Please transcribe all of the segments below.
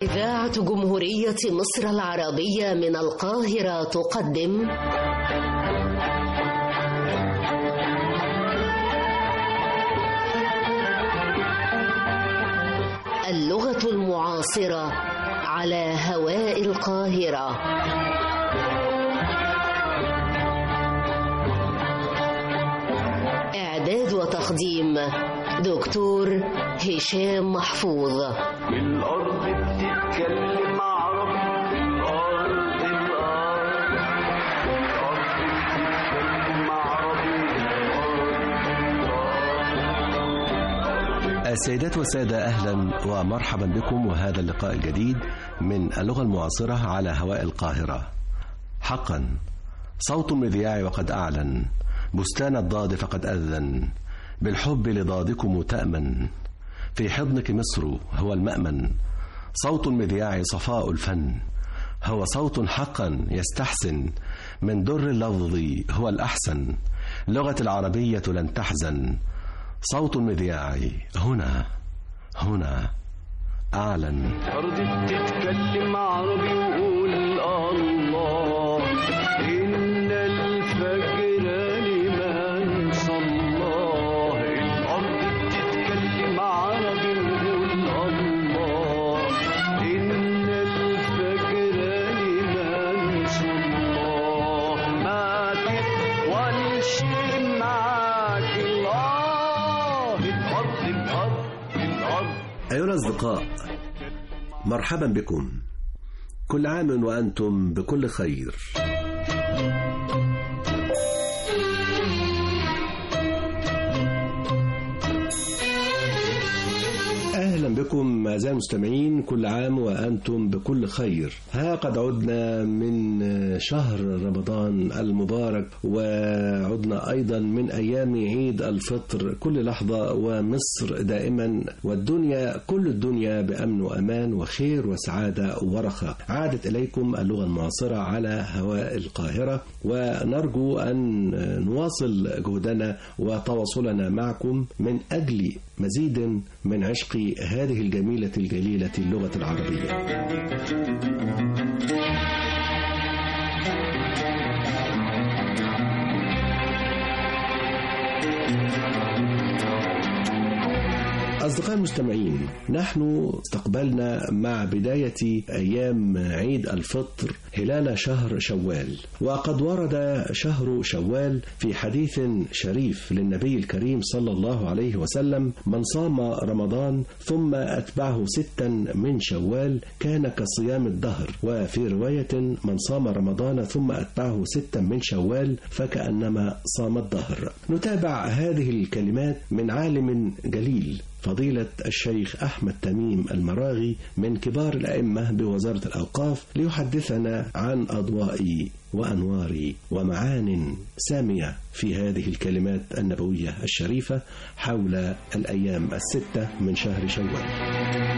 إذاعة جمهورية مصر العربية من القاهرة تقدم اللغة المعاصرة على هواء القاهرة. إعداد وتقديم دكتور هشام محفوظ. الأرض بتتكلم عربي، الأرض بتتكلم عربي. السيدات والسادة، أهلا ومرحبا بكم وهذا اللقاء الجديد من اللغة المعاصرة على هواء القاهرة. حقا صوت المذياع وقد أعلن، بستان الضاد فقد أذن، بالحب لضادكم تأمن، في حضنك مصر هو المأمن. صوت المذياع صفاء الفن، هو صوت حقا يستحسن، من در اللفظ هو الأحسن، لغة العربية لن تحزن. صوت المذياع هنا أعلن. أرض بتتكلم عربي وقول الله، إن الفجر لمن صلاه. الأرض بتتكلم عربي وقول الله، إن الفجر لمن صلاه. ما تطولش معاك الأرض. أيها الأصدقاء، مرحبا بكم، كل عام وأنتم بكل خير. أهلا بكم أعزائي المستمعين، كل عام وأنتم بكل خير. ها قد عدنا من شهر رمضان المبارك، وعدنا أيضا من أيام عيد الفطر، كل لحظة ومصر دائما والدنيا كل الدنيا بأمن وأمان وخير وسعادة ورخاء. عادت إليكم اللغة المعاصرة على هواء القاهرة، ونرجو أن نواصل جهدنا وتواصلنا معكم من أجل مزيد من عشق هذه الجميلة الجليلة اللغة العربية. أصدقائي المستمعين، نحن استقبلنا مع بداية أيام عيد الفطر هلال شهر شوال، وقد ورد شهر شوال في حديث شريف للنبي الكريم صلى الله عليه وسلم: من صام رمضان ثم أتبعه 6 من شوال كان كصيام الدهر. وفي رواية: من صام رمضان ثم أتبعه 6 من شوال فكأنما صام الدهر. نتابع هذه الكلمات من عالم جليل، فضيلة الشيخ أحمد تميم المراغي، من كبار الأئمة بوزارة الأوقاف، ليحدثنا عن أضواء وأنوار ومعان سامية في هذه الكلمات النبوية الشريفة حول الأيام 6 من شهر شوال.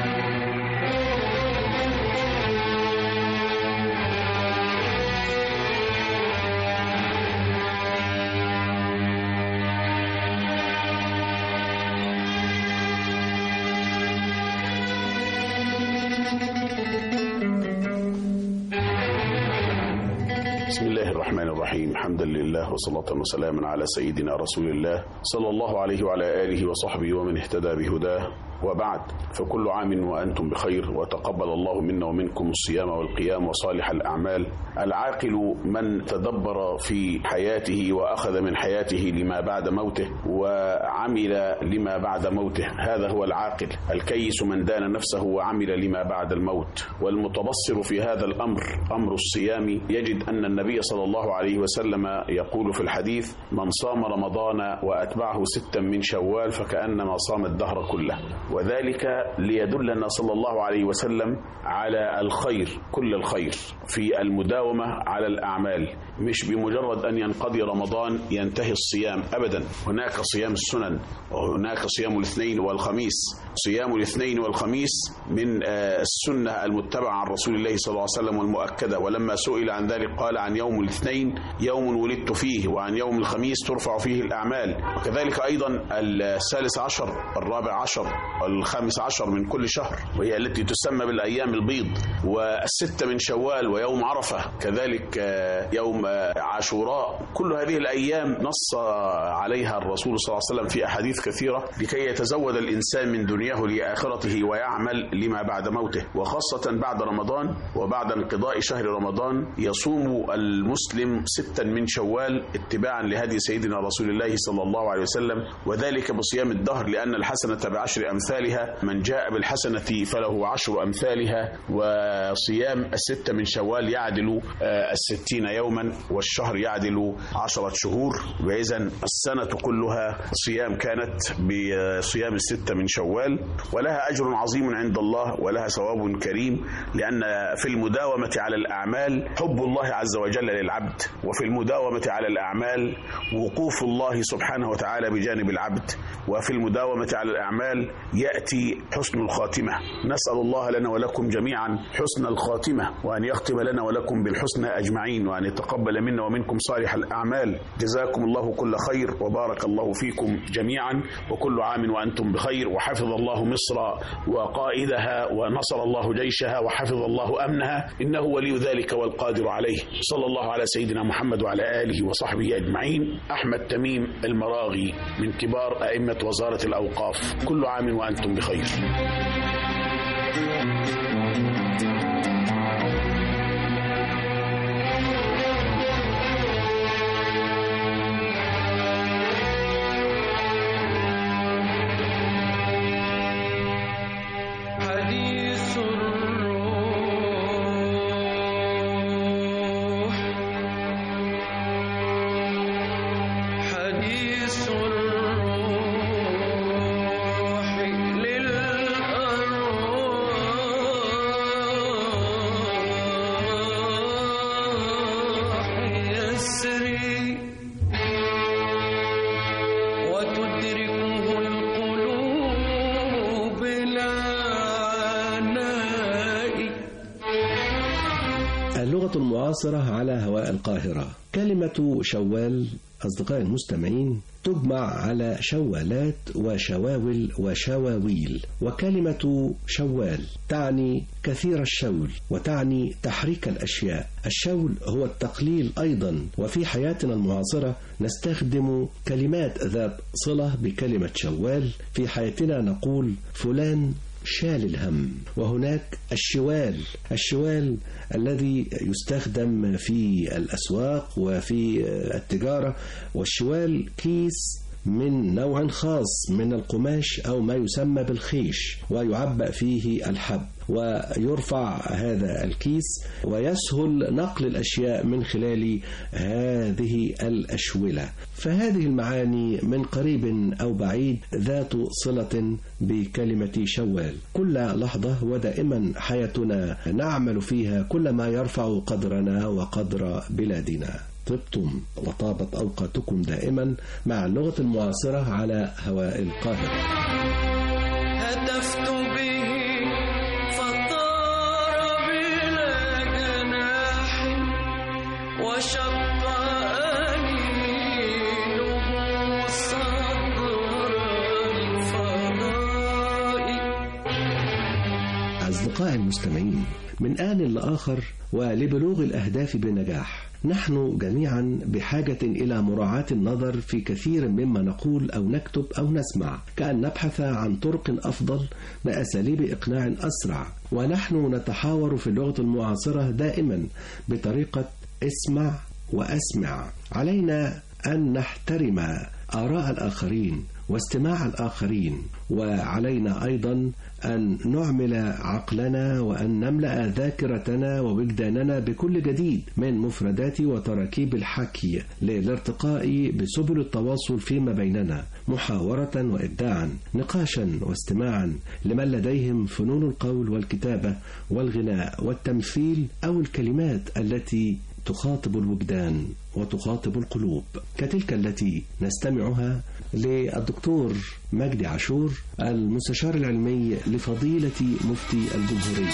بسم الله الرحمن الرحيم. حمدا لله وصلاة وسلاما على سيدنا رسول الله صلى الله عليه وعلى آله وصحبه ومن اهتدى بهداه، وبعد، فكل عام وأنتم بخير، وتقبل الله منا ومنكم الصيام والقيام وصالح الأعمال. العاقل من تدبر في حياته وأخذ من حياته لما بعد موته وعمل لما بعد موته، هذا هو العاقل. الكيس من دان نفسه وعمل لما بعد الموت. والمتبصر في هذا الأمر، أمر الصيام، يجد أن النبي صلى الله عليه وسلم يقول في الحديث: من صام رمضان وأتبعه 6 من شوال فكأنما صام الدهر كله. وذلك ليدلنا صلى الله عليه وسلم على الخير، كل الخير في المداومة على الأعمال، مش بمجرد أن ينقضي رمضان ينتهي الصيام أبدا. هناك صيام السنن، وهناك صيام الاثنين والخميس. صيام الاثنين والخميس من السنة المتبعة عن رسول الله صلى الله عليه وسلم والمؤكدة. ولما سئل عن ذلك قال: عن يوم الاثنين يوم ولدت فيه، وعن يوم الخميس ترفع فيه الأعمال. وكذلك أيضا 13 14 وال15 من كل شهر، وهي التي تسمى بالأيام البيض، والستة من شوال ويوم عرفة، كذلك يوم عاشوراء. كل هذه الأيام نص عليها الرسول صلى الله عليه وسلم في أحاديث كثيرة لكي يتزود الإنسان من دنياه لآخرته ويعمل لما بعد موته، وخاصة بعد رمضان وبعد انقضاء شهر رمضان يصوم المسلم 6 من شوال اتباعا لهدي سيدنا رسول الله صلى الله عليه وسلم، وذلك بصيام الدهر، لأن الحسنة ب10 أمثالها، من جاء بالحسنة فله 10 أمثالها. وصيام 6 من شوال يعدل 60 يوما، والشهر يعدل 10 شهور، وإذن السنة كلها صيام كانت بصيام 6 من شوال، ولها أجر عظيم عند الله ولها ثواب كريم، لأن في المداومة على الأعمال حب الله عز وجل للعبد، وفي المداومة على الأعمال وقوف الله سبحانه وتعالى بجانب العبد، وفي المداومة على الأعمال يأتي حسن الخاتمة. نسأل الله لنا ولكم جميعا حسن الخاتمة، وأن يختم لنا ولكم بالحسنى أجمعين، وأن يتقبل منا ومنكم صالح الأعمال. جزاكم الله كل خير، وبارك الله فيكم جميعا، وكل عام وأنتم بخير، وحفظ الله مصر وقائدها، ونصر الله جيشها، وحفظ الله أمنها، إنه ولي ذلك والقادر عليه. صلى الله على سيدنا محمد وعلى آله وصحبه أجمعين. أحمد تميم المراغي من كبار أئمة وزارة الأوقاف. كل عام وأنتم بخير. اللغة المعاصرة على هواء القاهرة. كلمة شوال أصدقائي المستمعين تجمع على شوالات وشواول وشواويل، وكلمة شوال تعني كثير الشول وتعني تحريك الأشياء. الشول هو التقليل أيضا، وفي حياتنا المعاصرة نستخدم كلمات ذات صلة بكلمة شوال. في حياتنا نقول فلان شال الهم، وهناك الشوال الذي يستخدم في الأسواق وفي التجارة، والشوال كيس من نوع خاص من القماش أو ما يسمى بالخيش، ويعبأ فيه الحب، ويرفع هذا الكيس ويسهل نقل الأشياء من خلال هذه الأشولة. فهذه المعاني من قريب أو بعيد ذات صلة بكلمة شوال. كل لحظة ودائما حياتنا نعمل فيها كل ما يرفع قدرنا وقدر بلادنا. طبتم وطابت أوقاتكم دائما مع اللغة المعاصرة على هواء القاهرة. هتفت به فطار بلا جناح وشق أنينه صدر الفضاء. أصدقائي المستمعين، من آن لآخر ولبلوغ الأهداف بنجاح نحن جميعا بحاجة إلى مراعاة النظر في كثير مما نقول أو نكتب أو نسمع، كأن نبحث عن طرق أفضل بأساليب إقناع أسرع. ونحن نتحاور في اللغة المعاصرة دائما بطريقة اسمع وأسمع. علينا أن نحترم آراء الآخرين واستماع الآخرين، وعلينا أيضا أن نعمل عقلنا وأن نملأ ذاكرتنا ووجداننا بكل جديد من مفردات وتراكيب الحكي للارتقاء بسبل التواصل فيما بيننا، محاورة وإبداعا، نقاشا واستماعا لمن لديهم فنون القول والكتابة والغناء والتمثيل أو الكلمات التي تخاطب الوجدان وتخاطب القلوب، كتلك التي نستمعها للدكتور مجدي عاشور المستشار العلمي لفضيلة مفتي الجمهورية.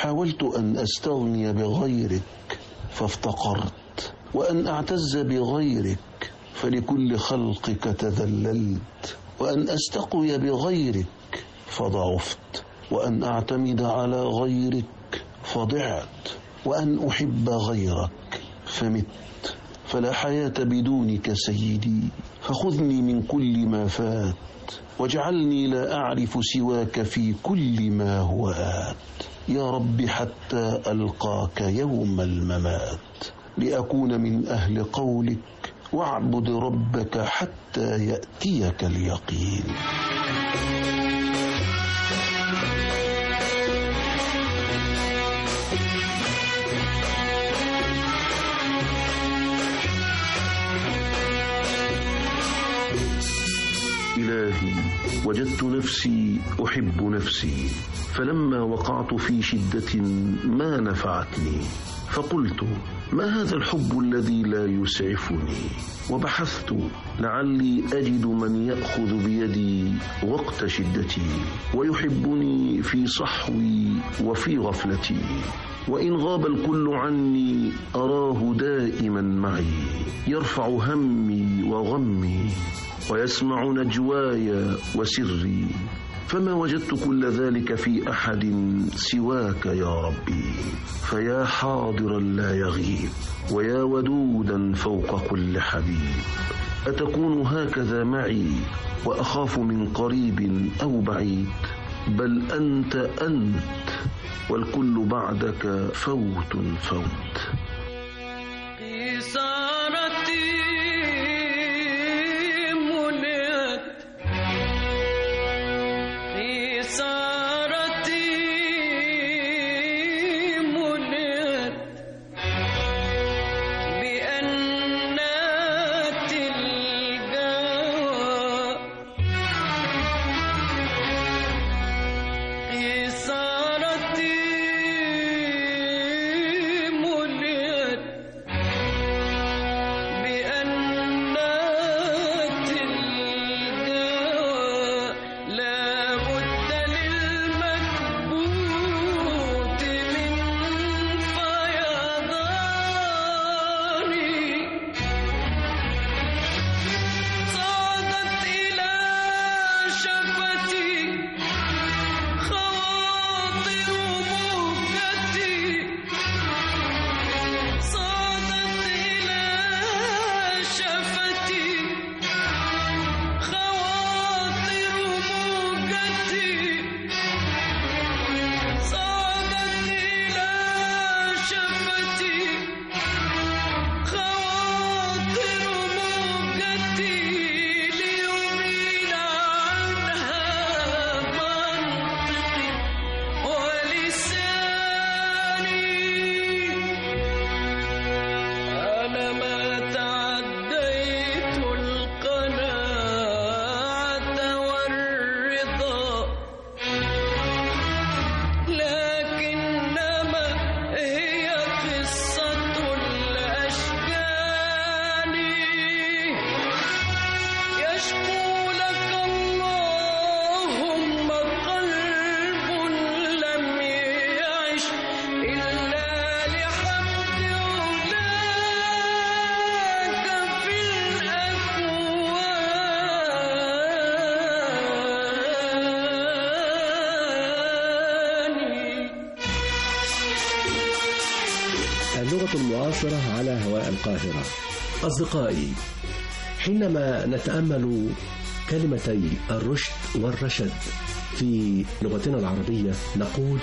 حاولت أن أستغني بغيرك فافتقرت، وأن أعتز بغيرك فلكل خلقك تذللت، وأن أستقوي بغيرك فضعفت، وأن أعتمد على غيرك فضعت، وأن أحب غيرك فمت. فلا حياة بدونك سيدي، فخذني من كل ما فات، واجعلني لا أعرف سواك في كل ما هو آت. يا رب حتى ألقاك يوم الممات، لأكون من أهل قولك، واعبد ربك حتى يأتيك اليقين. إلهي وجدت نفسي أحب نفسي، فلما وقعت في شدة ما نفعتني، فقلت ما هذا الحب الذي لا يسعفني، وبحثت لعلي أجد من يأخذ بيدي وقت شدتي، ويحبني في صحوي وفي غفلتي، وإن غاب الكل عني أراه دائما معي، يرفع همي وغمي، ويسمع نجواي وسري، فما وجدت كل ذلك في أحد سواك يا ربي. فيا حاضرا لا يغيب، ويا ودودا فوق كل حبيب، أتكون هكذا معي وأخاف من قريب أو بعيد؟ بل أنت والكل بعدك فوت فوت. اللغة المعاصرة على هواء القاهرة. أصدقائي، حينما نتأمل كلمتي الرشد والرشد في لغتنا العربية نقول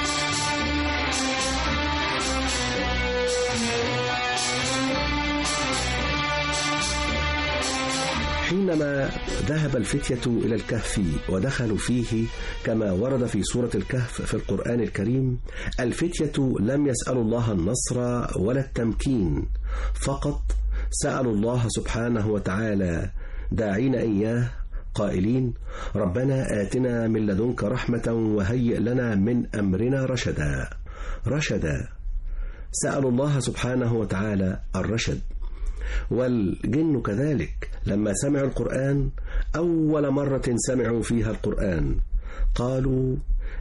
حينما ذهب الفتية إلى الكهف ودخلوا فيه كما ورد في سورة الكهف في القرآن الكريم، الفتية لم يسألوا الله النصر ولا التمكين، فقط سألوا الله سبحانه وتعالى داعين إياه قائلين: ربنا آتنا من لدنك رحمة وهيئ لنا من أمرنا رشدا. رشدا، سألوا الله سبحانه وتعالى الرشد. والجن كذلك لما سمعوا القرآن أول مرة سمعوا فيها القرآن قالوا: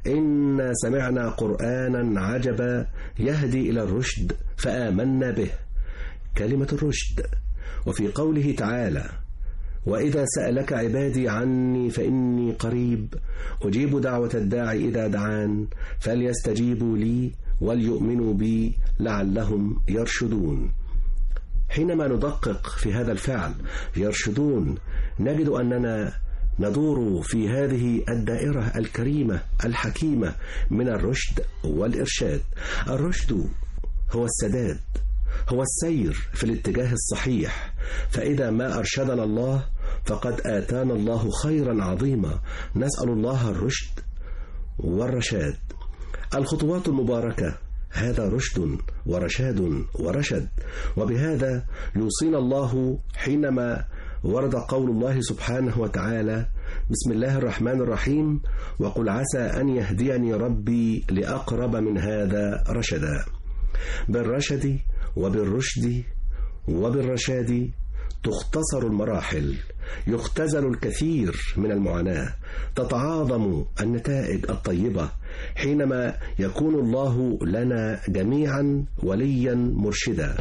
إن سمعنا قرآنا عجبا يهدي إلى الرشد فآمنا به، كلمة الرشد. وفي قوله تعالى: وإذا سألك عبادي عني فإني قريب أجيب دعوة الداعي إذا دعان فليستجيبوا لي وليؤمنوا بي لعلهم يرشدون. حينما ندقق في هذا الفعل يرشدون نجد أننا ندور في هذه الدائرة الكريمة الحكيمة من الرشد والإرشاد. الرشد هو السداد، هو السير في الاتجاه الصحيح، فإذا ما أرشدنا الله فقد آتانا الله خيرا عظيما. نسأل الله الرشد والرشاد. الخطوات المباركة هذا رشد ورشاد ورشد، وبهذا يوصينا الله حينما ورد قول الله سبحانه وتعالى: بسم الله الرحمن الرحيم، وقل عسى أن يهديني ربي لأقرب من هذا رشدا. بالرشد وبالرشد وبالرشاد تختصر المراحل، يختزل الكثير من المعاناة، تتعاظم النتائج الطيبة حينما يكون الله لنا جميعا وليا مرشدا.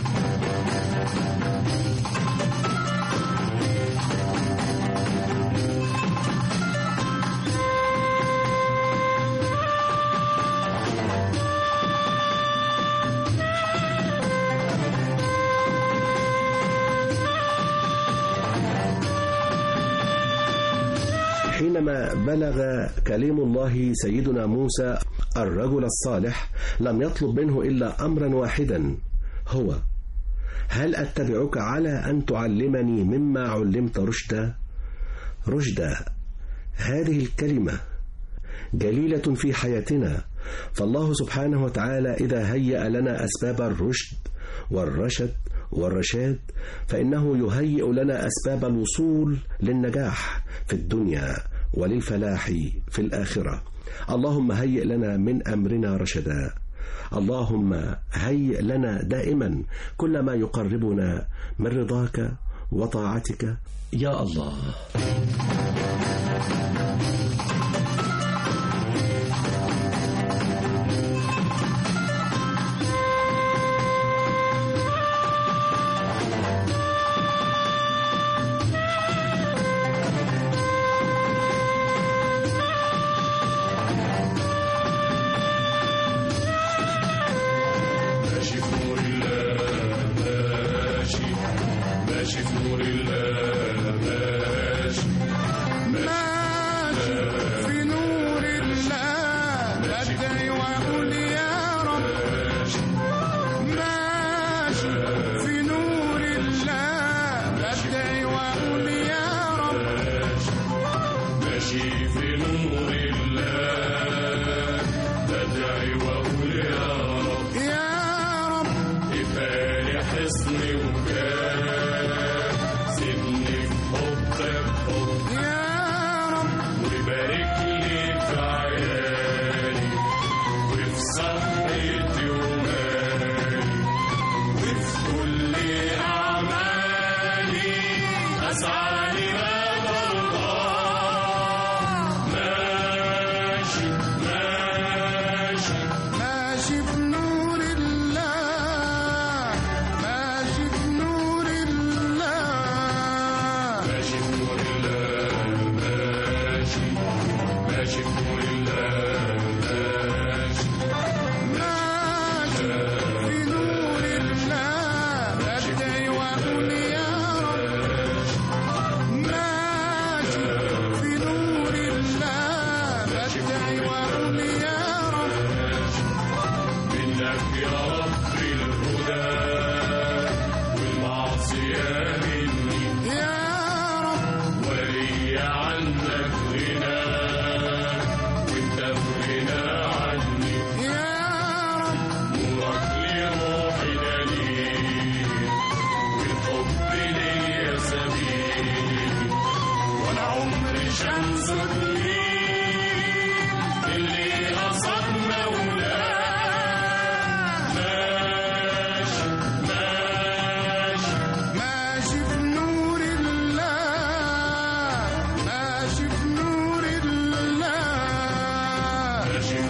حينما بلغ كلام الله سيدنا موسى الرجل الصالح لم يطلب منه إلا أمرا واحدا، هو: هل أتبعك على أن تعلمني مما علمت رشدا؟ رشدا هذه الكلمة جليلة في حياتنا، فالله سبحانه وتعالى إذا هيأ لنا أسباب الرشد والرشد والرشاد فإنه يهيئ لنا أسباب الوصول للنجاح في الدنيا وللفلاح في الآخرة. اللهم هيئ لنا من أمرنا رشدا، اللهم هيئ لنا دائما كل ما يقربنا من رضاك وطاعتك يا الله. ماشي في نور الله ماشي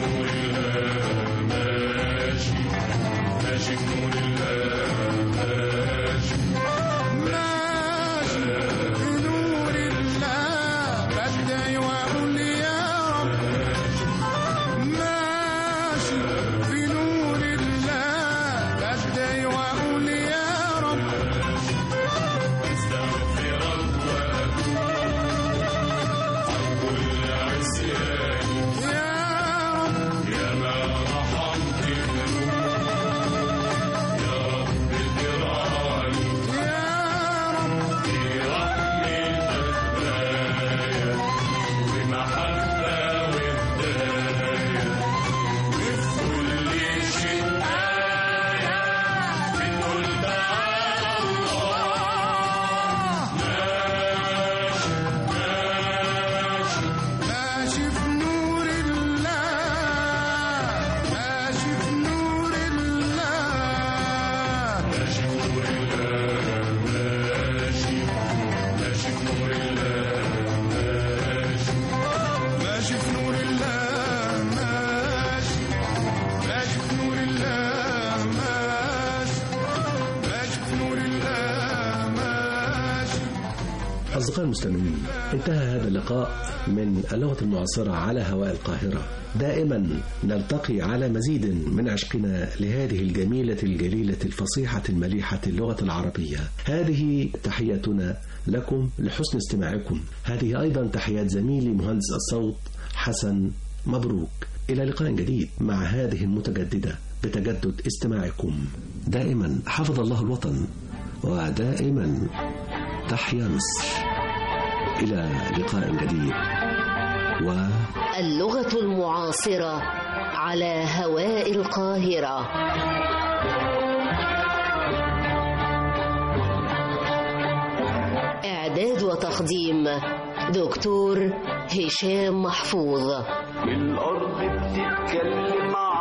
أصدقائي المستمعين، انتهى هذا اللقاء من اللغة المعاصرة على هواء القاهرة. دائما نلتقي على مزيد من عشقنا لهذه الجميلة الجليلة الفصيحة المليحة اللغة العربية. هذه تحياتنا لكم لحسن استماعكم. هذه أيضا تحيات زميلي مهندس الصوت حسن مبروك. إلى لقاء جديد مع هذه المتجددة بتجدد استماعكم. دائما حفظ الله الوطن، ودائما تحيا مصر. إلى لقاء جديد. اللغة المعاصرة على هواء القاهرة. إعداد وتقديم دكتور هشام محفوظ. الأرض بتتكلم